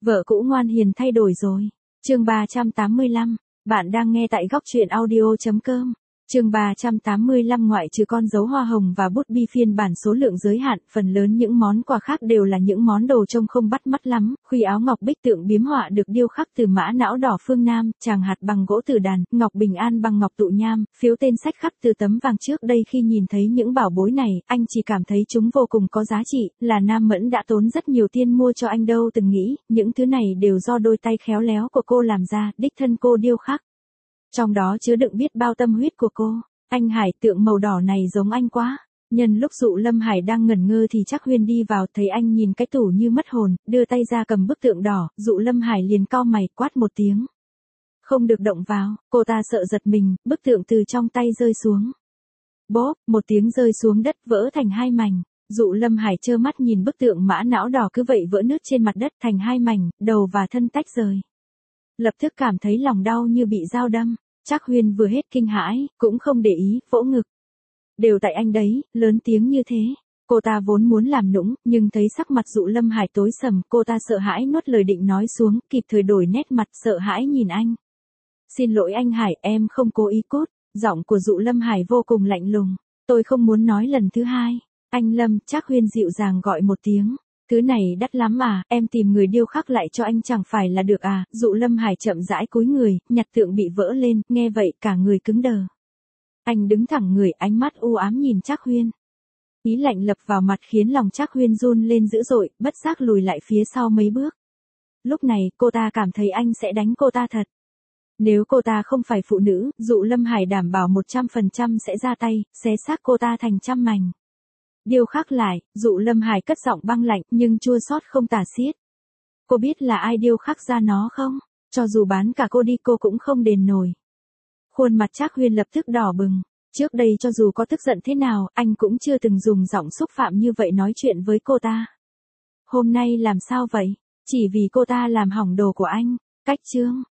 Vợ cũ ngoan hiền thay đổi rồi. Chương 385, bạn đang nghe tại góc truyện audio.com. Chương 385 ngoại trừ con dấu hoa hồng và bút bi phiên bản số lượng giới hạn, phần lớn những món quà khác đều là những món đồ trông không bắt mắt lắm, khuy áo ngọc bích tượng biếm họa được điêu khắc từ mã não đỏ phương Nam, tràng hạt bằng gỗ tử đàn, ngọc bình an bằng ngọc tụ nham, phiếu tên sách khắc từ tấm vàng. Trước đây khi nhìn thấy những bảo bối này, anh chỉ cảm thấy chúng vô cùng có giá trị, là Nam Mẫn đã tốn rất nhiều tiền mua cho anh đâu từng nghĩ, những thứ này đều do đôi tay khéo léo của cô làm ra, đích thân cô điêu khắc. Trong đó chứa đựng biết bao tâm huyết của cô. Anh Hải, tượng màu đỏ này giống anh quá. Nhân lúc Dụ Lâm Hải đang ngẩn ngơ thì Trác Huyên đi vào, thấy anh nhìn cái tủ như mất hồn, đưa tay ra cầm bức tượng đỏ, Dụ Lâm Hải liền cau mày, quát một tiếng. Không được động vào, cô ta sợ giật mình, bức tượng từ trong tay rơi xuống. Bốp, một tiếng rơi xuống đất vỡ thành hai mảnh. Dụ Lâm Hải trơ mắt nhìn bức tượng mã não đỏ cứ vậy vỡ nứt trên mặt đất thành hai mảnh, đầu và thân tách rời. Lập tức cảm thấy lòng đau như bị dao đâm. Trác Huyên vừa hết kinh hãi, cũng không để ý, vỗ ngực. Đều tại anh đấy, lớn tiếng như thế. Cô ta vốn muốn làm nũng, nhưng thấy sắc mặt Dụ Lâm Hải tối sầm, cô ta sợ hãi nuốt lời định nói xuống, kịp thời đổi nét mặt sợ hãi nhìn anh. Xin lỗi anh Hải, em không cố ý cốt. Giọng của Dụ Lâm Hải vô cùng lạnh lùng. Tôi không muốn nói lần thứ hai. Anh Lâm, Trác Huyên dịu dàng gọi một tiếng. Thứ này đắt lắm à, em tìm người điêu khắc lại cho anh chẳng phải là được à. Dụ Lâm Hải chậm rãi cúi người, nhặt tượng bị vỡ lên, nghe vậy cả người cứng đờ. Anh đứng thẳng người, ánh mắt u ám nhìn Trác Huyên. Ý lạnh lập vào mặt khiến lòng Trác Huyên run lên dữ dội, bất giác lùi lại phía sau mấy bước. Lúc này cô ta cảm thấy anh sẽ đánh cô ta thật. Nếu cô ta không phải phụ nữ, Dụ Lâm Hải đảm bảo 100% sẽ ra tay, xé xác cô ta thành trăm mảnh. Điêu khắc lại, Dụ Lâm Hải cất giọng băng lạnh nhưng chua xót không tả xiết. Cô biết là ai điêu khắc ra nó không? Cho dù bán cả cô đi cô cũng không đền nổi. Khuôn mặt Trác Huyên lập tức đỏ bừng. Trước đây cho dù có tức giận thế nào, anh cũng chưa từng dùng giọng xúc phạm như vậy nói chuyện với cô ta. Hôm nay làm sao vậy? Chỉ vì cô ta làm hỏng đồ của anh. Cách chương.